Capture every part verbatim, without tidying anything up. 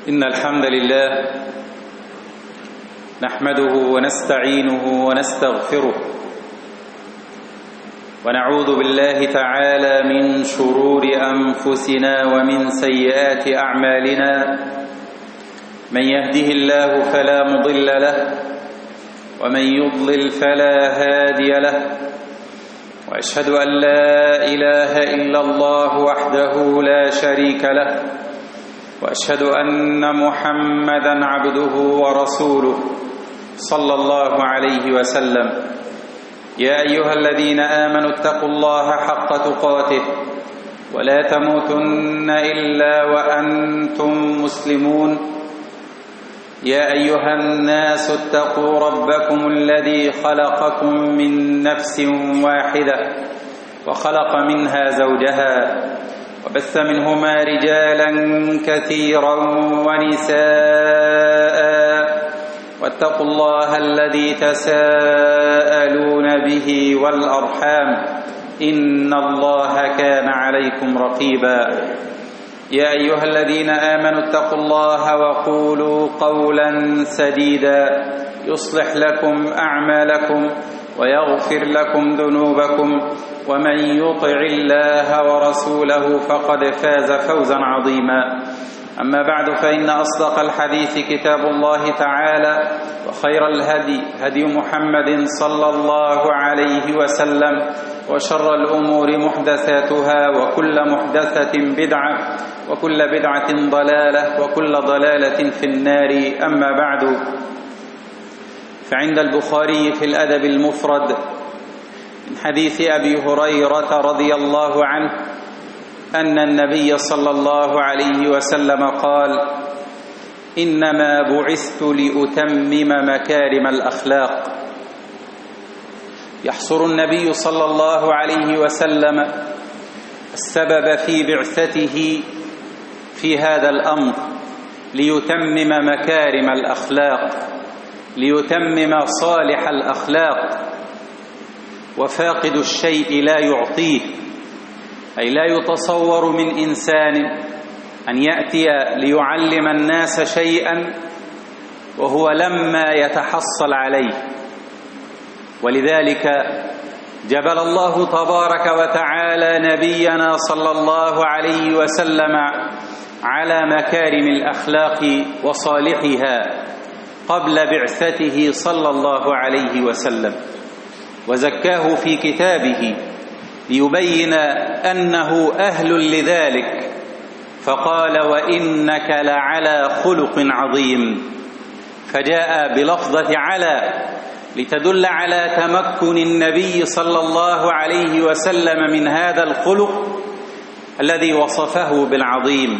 إن الحمد لله نحمده ونستعينه ونستغفره ونعوذ بالله تعالى من شرور أنفسنا ومن سيئات أعمالنا. من يهده الله فلا مضل له ومن يضلل فلا هادي له، وأشهد أن لا إله إلا الله وحده لا شريك له، وأشهد أن محمدًا عبده ورسوله صلى الله عليه وسلم. يا أيها الذين آمنوا اتقوا الله حق تقاته ولا تموتن إلا وأنتم مسلمون. يا أيها الناس اتقوا ربكم الذي خلقكم من نفس واحدة وخلق منها زوجها وبث منهما رجالا كثيرا ونساء، واتقوا الله الذي تساءلون به والأرحام إن الله كان عليكم رقيبا. يا أيها الذين آمنوا اتقوا الله وقولوا قولا سديدا يصلح لكم أعمالكم ويغفر لكم ذنوبكم، ومن يطع الله ورسوله فقد فاز فوزا عظيما. أما بعد، فإن أصدق الحديث كتاب الله تعالى، وخير الهدي هدي محمد صلى الله عليه وسلم، وشر الأمور محدثاتها، وكل محدثة بدعة، وكل بدعة ضلالة، وكل ضلالة في النار. أما بعد، فعند البخاري في الأدب المفرد من حديث أبي هريرة رضي الله عنه أن النبي صلى الله عليه وسلم قال: إنما بعثت لأتمم مكارم الأخلاق. يحصر النبي صلى الله عليه وسلم السبب في بعثته في هذا الأمر ليتمم مكارم الأخلاق، ليتمم صالح الأخلاق. وفاقد الشيء لا يعطيه، أي لا يتصور من إنسان أن يأتي ليعلم الناس شيئا وهو لما يتحصل عليه. ولذلك جبل الله تبارك وتعالى نبينا صلى الله عليه وسلم على مكارم الأخلاق وصالحها قبل بعثته صلى الله عليه وسلم، وزكاه في كتابه ليبين أنه أهل لذلك، فقال: وإنك لعلى خلق عظيم. فجاء بلفظة على لتدل على تمكن النبي صلى الله عليه وسلم من هذا الخلق الذي وصفه بالعظيم.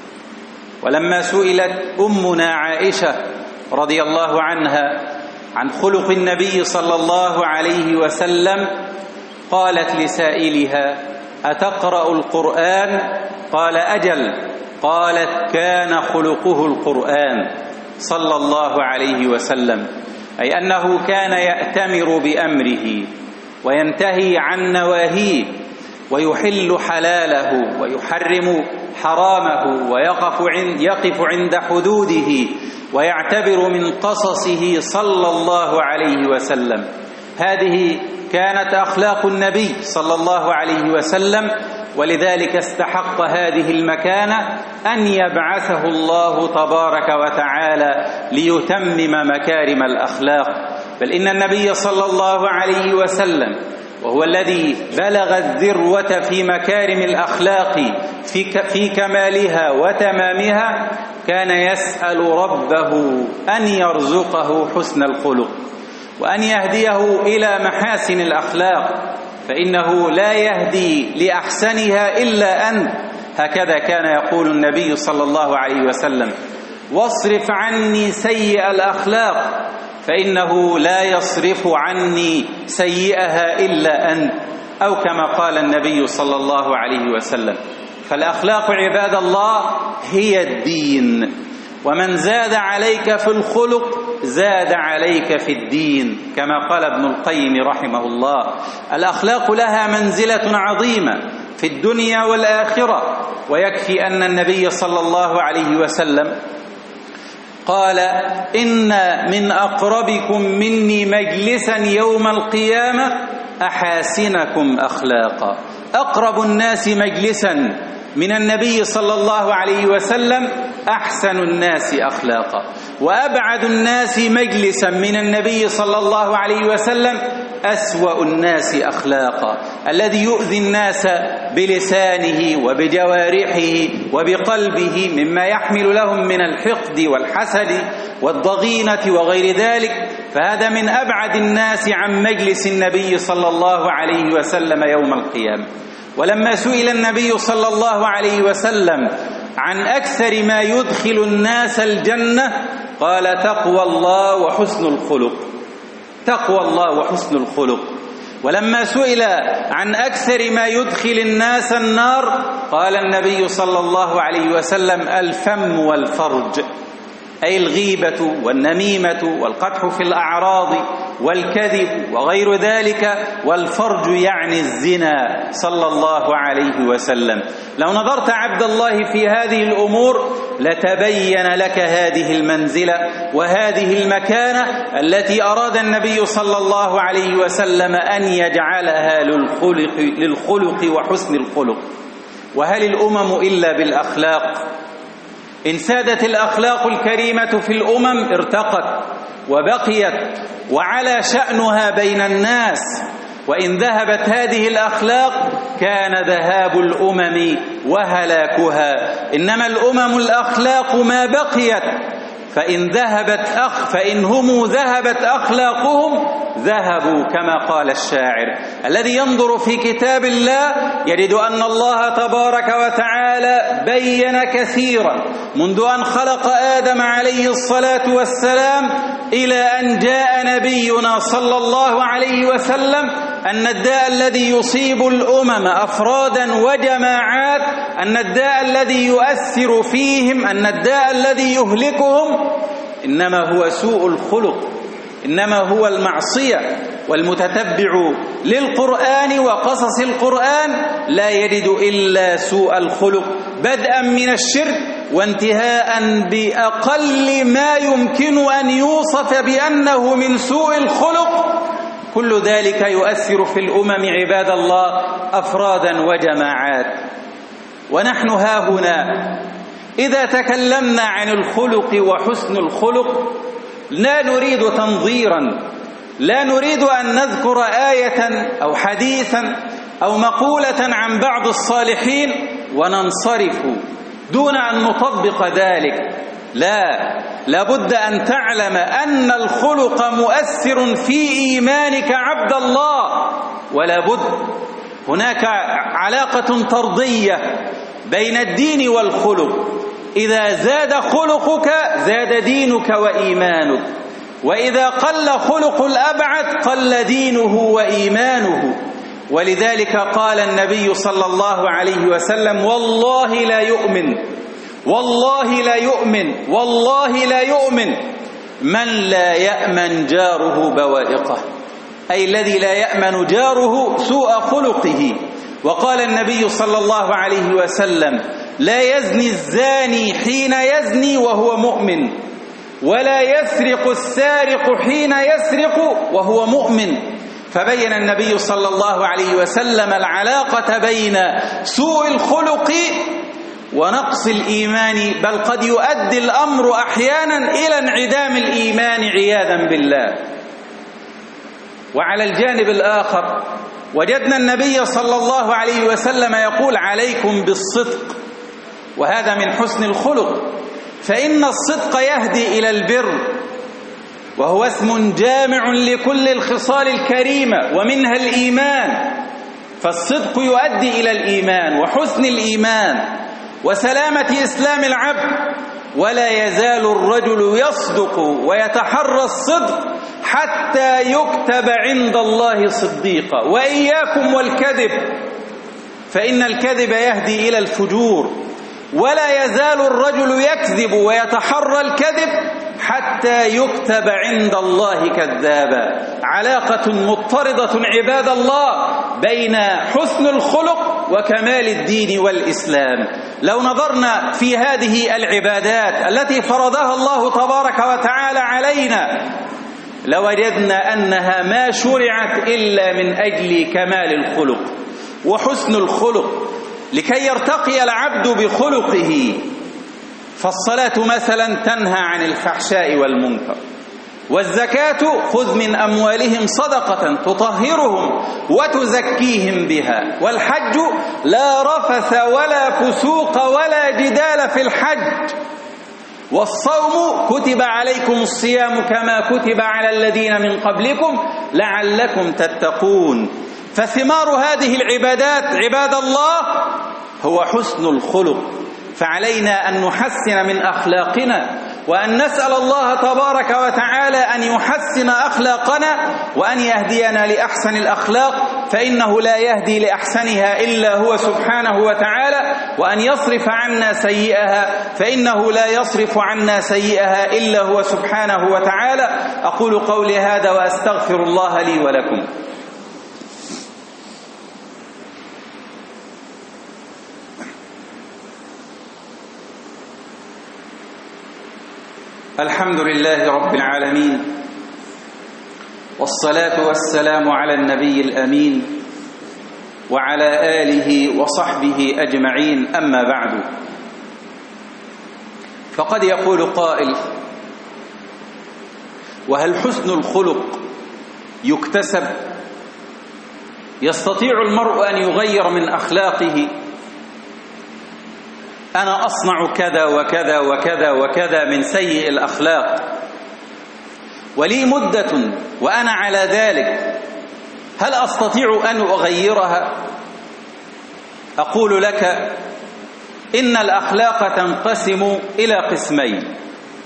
ولما سئلت أمنا عائشة رضي الله عنها عن خلق النبي صلى الله عليه وسلم قالت لسائلها: أتقرأ القرآن؟ قال: أجل. قالت: كان خلقه القرآن صلى الله عليه وسلم، أي أنه كان يأتمر بأمره وينتهي عن نواهيه، ويحل حلاله ويحرم حرامه، ويقف عند يقف عند حدوده، ويعتبر من قصصه صلى الله عليه وسلم. هذه كانت أخلاق النبي صلى الله عليه وسلم، ولذلك استحق هذه المكانة أن يبعثه الله تبارك وتعالى ليتمم مكارم الأخلاق. بل إن النبي صلى الله عليه وسلم وهو الذي بلغ الذروة في مكارم الأخلاق في, في كمالها وتمامها، كان يسأل ربه أن يرزقه حسن الخلق وأن يهديه إلى محاسن الأخلاق، فإنه لا يهدي لأحسنها إلا أنت. هكذا كان يقول النبي صلى الله عليه وسلم: واصرف عني سيئ الأخلاق فإنه لا يصرف عني سيئها إلا أنت، أو كما قال النبي صلى الله عليه وسلم. فالأخلاق عباد الله هي الدين، ومن زاد عليك في الخلق زاد عليك في الدين، كما قال ابن القيم رحمه الله. الأخلاق لها منزلة عظيمة في الدنيا والآخرة، ويكفي أن النبي صلى الله عليه وسلم قال: إن من أقربكم مني مجلسا يوم القيامة أحاسنكم أخلاقا. أقرب الناس مجلسا من النبي صلى الله عليه وسلم أحسن الناس أخلاقا، وأبعد الناس مجلسا من النبي صلى الله عليه وسلم أسوأ الناس أخلاقا، الذي يؤذي الناس بلسانه وبجوارحه وبقلبه مما يحمل لهم من الحقد والحسد والضغينة وغير ذلك، فهذا من أبعد الناس عن مجلس النبي صلى الله عليه وسلم يوم القيامة. ولما سئل النبي صلى الله عليه وسلم عن أكثر ما يدخل الناس الجنة قال: تقوى الله وحسن الخلق. تقوى الله وحسن الخلق. ولما سئل عن أكثر ما يدخل الناس النار قال النبي صلى الله عليه وسلم: الفم والفرج، أي الغيبة والنميمة والقدح في الأعراض والكذب وغير ذلك، والفرج يعني الزنا صلى الله عليه وسلم. لو نظرت عبد الله في هذه الأمور لتبين لك هذه المنزلة وهذه المكانة التي أراد النبي صلى الله عليه وسلم أن يجعلها للخلق, للخلق وحسن الخلق. وهل الأمم إلا بالأخلاق؟ إن سادت الأخلاق الكريمة في الأمم ارتقت وبقيت وعلى شأنها بين الناس، وإن ذهبت هذه الأخلاق كان ذهاب الأمم وهلاكها. إنما الأمم الأخلاق ما بقيت، فإن ذهبت أخ فإن هم ذهبت أخلاقهم ذهبوا، كما قال الشاعر. الذي ينظر في كتاب الله يجد أن الله تبارك وتعالى بين كثيرا منذ أن خلق آدم عليه الصلاة والسلام إلى أن جاء نبينا صلى الله عليه وسلم أن الداء الذي يصيب الأمم أفرادا وجماعات، أن الداء الذي يؤثر فيهم، أن الداء الذي يهلكهم إنما هو سوء الخلق، إنما هو المعصية. والمتتبع للقرآن وقصص القرآن لا يجد إلا سوء الخلق، بدءا من الشرك وانتهاء بأقل ما يمكن أن يوصف بأنه من سوء الخلق. كل ذلك يؤثر في الأمم عباد الله أفرادا وجماعات. ونحن هاهنا إذا تكلمنا عن الخلق وحسن الخلق لا نريد تنظيرا، لا نريد أن نذكر آية أو حديثا أو مقولة عن بعض الصالحين وننصرف دون أن نطبق ذلك. لا، لابد أن تعلم أن الخلق مؤثر في إيمانك عبد الله، ولا بد هناك علاقة طردية بين الدين والخلق. إذا زاد خلقك زاد دينك وإيمانك، وإذا قل خلق الأبعد قل دينه وإيمانه. ولذلك قال النبي صلى الله عليه وسلم: والله لا يؤمن، والله لا يؤمن، والله لا يؤمن من لا يأمن جاره بوائقه، أي الذي لا يأمن جاره سوء خلقه. وقال النبي صلى الله عليه وسلم: لا يزني الزاني حين يزني وهو مؤمن، ولا يسرق السارق حين يسرق وهو مؤمن. فبين النبي صلى الله عليه وسلم العلاقة بين سوء الخلق ونقص الإيمان، بل قد يؤدي الأمر أحيانا إلى انعدام الإيمان عياذا بالله. وعلى الجانب الآخر وجدنا النبي صلى الله عليه وسلم يقول: عليكم بالصدق، وهذا من حسن الخلق، فإن الصدق يهدي إلى البر، وهو اسم جامع لكل الخصال الكريمة ومنها الإيمان. فالصدق يؤدي إلى الإيمان وحسن الإيمان وسلامة إسلام العبد. ولا يزال الرجل يصدق ويتحرى الصدق حتى يكتب عند الله صديقا. وإياكم والكذب، فإن الكذب يهدي إلى الفجور. ولا يزال الرجل يكذب ويتحرى الكذب حتى يكتب عند الله كذابا. علاقة مضطردة عباد الله بين حسن الخلق وكمال الدين والإسلام. لو نظرنا في هذه العبادات التي فرضها الله تبارك وتعالى علينا لوجدنا أنها ما شرعت إلا من أجل كمال الخلق وحسن الخلق لكي يرتقي العبد بخلقه. فالصلاة مثلا تنهى عن الفحشاء والمنكر، والزكاة خذ من أموالهم صدقة تطهرهم وتزكيهم بها، والحج لا رفث ولا فسوق ولا جدال في الحج، والصوم كتب عليكم الصيام كما كتب على الذين من قبلكم لعلكم تتقون. فثمار هذه العبادات عباد الله هو حسن الخلق. فعلينا أن نحسن من أخلاقنا وأن نسأل الله تبارك وتعالى أن يحسن أخلاقنا وأن يهدينا لأحسن الأخلاق، فإنه لا يهدي لأحسنها إلا هو سبحانه وتعالى، وأن يصرف عنا سيئها فإنه لا يصرف عنا سيئها إلا هو سبحانه وتعالى. أقول قولي هذا وأستغفر الله لي ولكم. الحمد لله رب العالمين، والصلاة والسلام على النبي الأمين وعلى آله وصحبه أجمعين. أما بعد، فقد يقول قائل: وهل حسن الخلق يكتسب؟ يستطيع المرء أن يغير من أخلاقه؟ أنا أصنع كذا وكذا وكذا وكذا من سيء الأخلاق ولي مدة وأنا على ذلك، هل أستطيع أن أغيرها؟ أقول لك إن الأخلاق تنقسم إلى قسمين: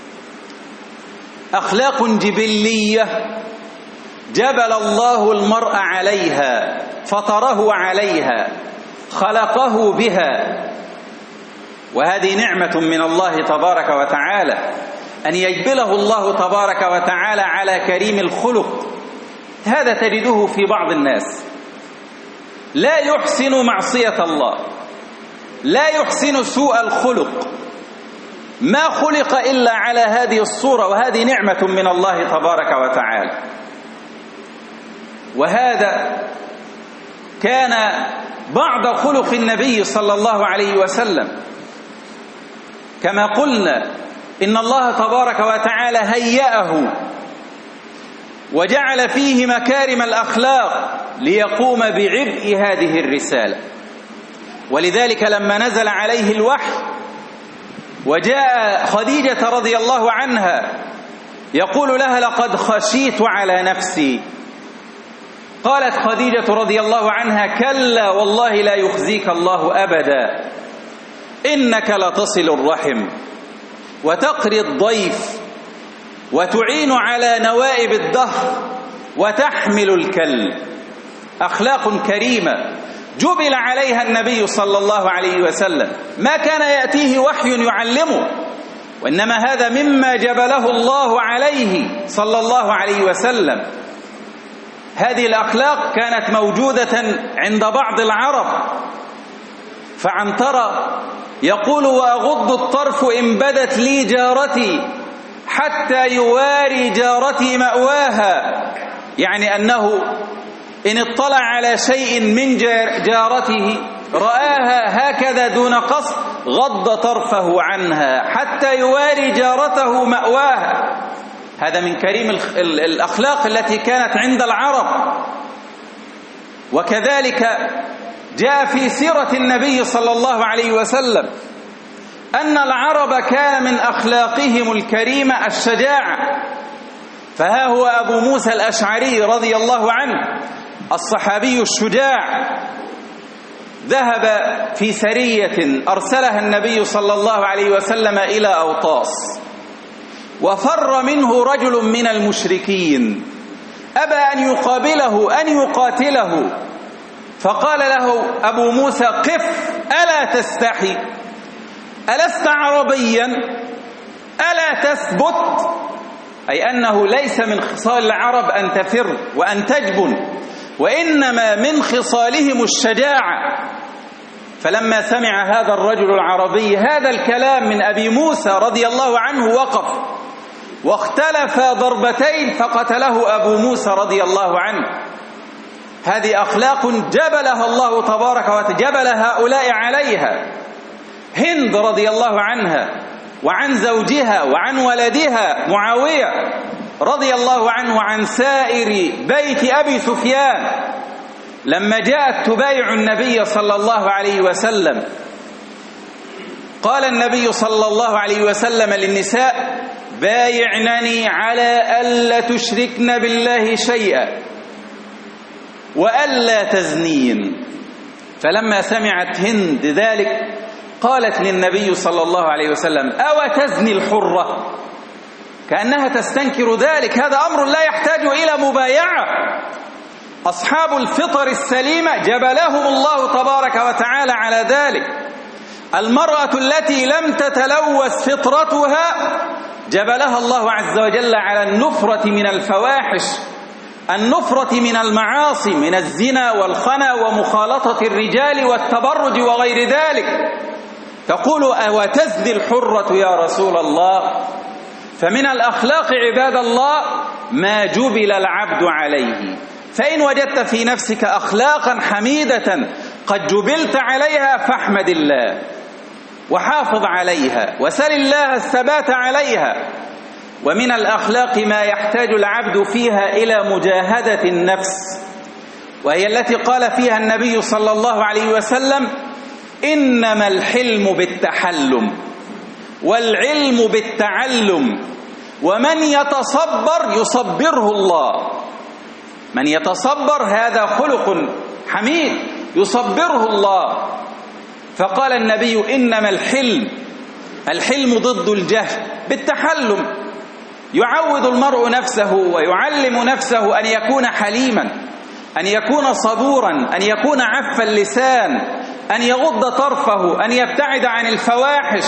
أخلاق جبلية جبل الله المرء عليها، فطره عليها، خلقه بها، وهذه نعمة من الله تبارك وتعالى أن يجبله الله تبارك وتعالى على كريم الخلق. هذا تجده في بعض الناس لا يحسن معصية الله، لا يحسن سوء الخلق، ما خلق إلا على هذه الصورة، وهذه نعمة من الله تبارك وتعالى. وهذا كان بعض خلق النبي صلى الله عليه وسلم، كما قلنا إن الله تبارك وتعالى هيأه وجعل فيه مكارم الأخلاق ليقوم بعبء هذه الرسالة. ولذلك لما نزل عليه الوحي وجاء خديجة رضي الله عنها يقول لها: لقد خشيت على نفسي، قالت خديجة رضي الله عنها: كلا والله لا يخزيك الله أبدا، إنك لتصل الرحم وتقري الضيف وتعين على نوائب الدهر وتحمل الكل. أخلاق كريمة جبل عليها النبي صلى الله عليه وسلم، ما كان يأتيه وحي يعلمه، وإنما هذا مما جبله الله عليه صلى الله عليه وسلم. هذه الأخلاق كانت موجودة عند بعض العرب، فعنترة يقول: وأغض الطرف إن بدت لي جارتي حتى يواري جارتي مأواها، يعني أنه إن اطلع على شيء من جارته رآها هكذا دون قصد غض طرفه عنها حتى يواري جارته مأواها. هذا من كريم الأخلاق التي كانت عند العرب. وكذلك جاء في سيرة النبي صلى الله عليه وسلم أن العرب كان من أخلاقهم الكريمة الشجاعة. فها هو أبو موسى الأشعري رضي الله عنه الصحابي الشجاع ذهب في سرية أرسلها النبي صلى الله عليه وسلم إلى أوطاس، وفر منه رجل من المشركين أبى أن يقابله أن يقاتله، فقال له أبو موسى: قف، ألا تستحي؟ ألست عربيا؟ ألا تثبت؟ أي أنه ليس من خصال العرب أن تفر وأن تجبن، وإنما من خصالهم الشجاعة. فلما سمع هذا الرجل العربي هذا الكلام من أبي موسى رضي الله عنه وقف واختلف ضربتين فقتله أبو موسى رضي الله عنه. هذه أخلاق جبلها الله تبارك وتجبل هؤلاء عليها. هند رضي الله عنها وعن زوجها وعن ولدها معاوية رضي الله عنه وعن سائر بيت أبي سفيان، لما جاءت تبايع النبي صلى الله عليه وسلم قال النبي صلى الله عليه وسلم للنساء: بايعنني على ألا تشركن بالله شيئا وألا تزنين. فلما سمعت هند ذلك قالت للنبي صلى الله عليه وسلم: أو تزني الحرة؟ كأنها تستنكر ذلك. هذا أمر لا يحتاج إلى مبايعة. أصحاب الفطر السليمة جبلهم الله تبارك وتعالى على ذلك. المرأة التي لم تتلوث فطرتها جبلها الله عز وجل على النفرة من الفواحش، النفرة من المعاصي، من الزنا والخنا ومخالطة الرجال والتبرج وغير ذلك. تقول: أو تزني الحرة يا رسول الله؟ فمن الأخلاق عباد الله ما جبل العبد عليه. فإن وجدت في نفسك أخلاقا حميدة قد جبلت عليها فاحمد الله وحافظ عليها وسل الله الثبات عليها. ومن الأخلاق ما يحتاج العبد فيها إلى مجاهدة النفس، وهي التي قال فيها النبي صلى الله عليه وسلم: إنما الحلم بالتحلم والعلم بالتعلم، ومن يتصبر يصبره الله. من يتصبر هذا خلق حميد يصبره الله. فقال النبي: إنما الحلم، الحلم ضد الجهل بالتحلم. يعود المرء نفسه ويعلم نفسه أن يكون حليما، أن يكون صبورا، أن يكون عف اللسان، أن يغض طرفه، أن يبتعد عن الفواحش.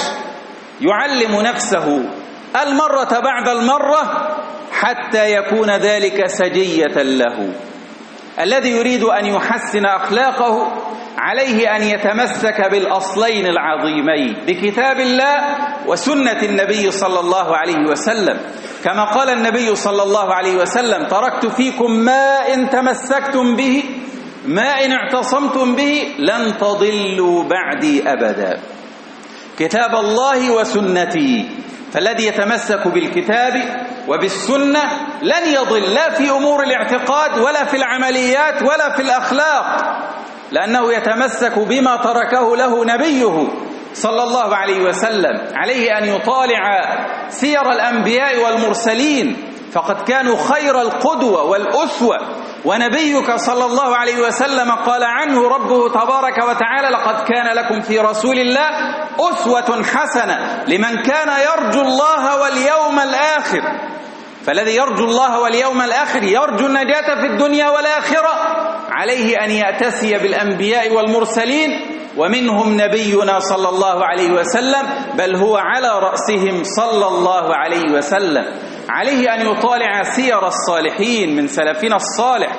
يعلم نفسه المرة بعد المرة حتى يكون ذلك سجية له. الذي يريد أن يحسن أخلاقه عليه أن يتمسك بالأصلين العظيمين، بكتاب الله وسنة النبي صلى الله عليه وسلم. كما قال النبي صلى الله عليه وسلم: تركت فيكم ما إن تمسكتم به، ما إن اعتصمتم به لن تضلوا بعدي أبدا. كتاب الله وسنتي. فالذي يتمسك بالكتاب وبالسنة لن يضل، لا في أمور الاعتقاد ولا في العمليات ولا في الأخلاق، لأنه يتمسك بما تركه له نبيه صلى الله عليه وسلم. عليه أن يطالع سير الأنبياء والمرسلين، فقد كانوا خير القدوة والأسوة. ونبيك صلى الله عليه وسلم قال عنه ربه تبارك وتعالى: لقد كان لكم في رسول الله أسوة حسنة لمن كان يرجو الله واليوم الآخر. فالذي يرجو الله واليوم الآخر يرجو النجاة في الدنيا والآخرة، عليه أن يأتسي بالأنبياء والمرسلين، ومنهم نبينا صلى الله عليه وسلم، بل هو على رأسهم صلى الله عليه وسلم. عليه أن يطالع سير الصالحين من سلفنا الصالح،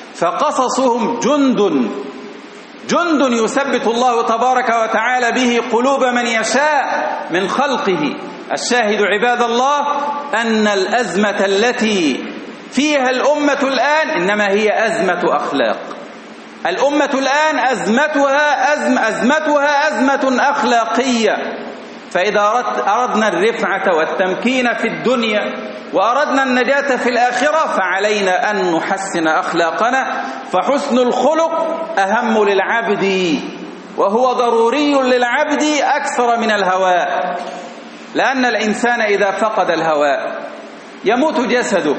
فقصصهم جند جند يثبت الله تبارك وتعالى به قلوب من يشاء من خلقه. الشاهد عباد الله أن الأزمة التي فيها الأمة الآن إنما هي أزمة أخلاق. الأمة الآن أزمتها أزم أزمتها أزمة أخلاقية. فإذا أردنا الرفعة والتمكين في الدنيا وأردنا النجاة في الآخرة فعلينا أن نحسن أخلاقنا. فحسن الخلق أهم للعبد وهو ضروري للعبد أكثر من الهواء، لأن الإنسان إذا فقد الهواء يموت جسده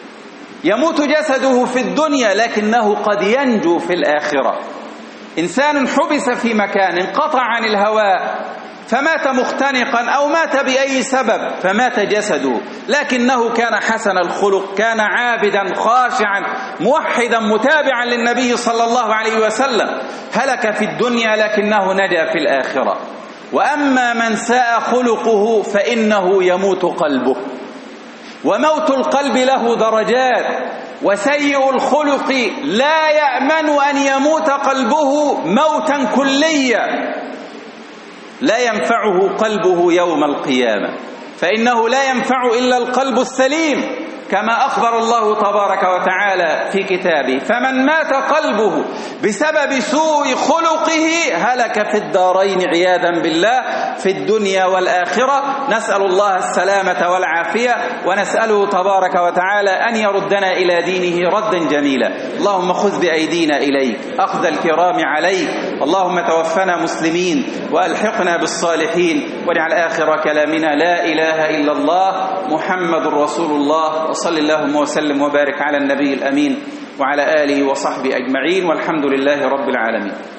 يموت جسده في الدنيا، لكنه قد ينجو في الآخرة. إنسان حبس في مكان، انقطع عن الهواء فمات مختنقا أو مات بأي سبب فمات جسده، لكنه كان حسن الخلق، كان عابدا خاشعا موحدا متابعا للنبي صلى الله عليه وسلم، هلك في الدنيا لكنه نجا في الآخرة. وأما من ساء خلقه فإنه يموت قلبه. وموت القلب له درجات، وسيء الخلق لا يأمن أن يموت قلبه موتا كليا لا ينفعه قلبه يوم القيامة، فإنه لا ينفع إلا القلب السليم، كما أخبر الله تبارك وتعالى في كتابه: فمن مات قلبه بسبب سوء خلقه هلك في الدارين عياذا بالله، في الدنيا والآخرة. نسأل الله السلامة والعافية، ونسأله تبارك وتعالى أن يردنا إلى دينه ردا جميلا. اللهم خذ بأيدينا إليك أخذ الكرام عليك، اللهم توفنا مسلمين وألحقنا بالصالحين، واجعل آخر كلامنا لا إله إلا الله محمد رسول الله. وصل اللهم وسلم وبارك على النبي الأمين وعلى آله وصحبه أجمعين، والحمد لله رب العالمين.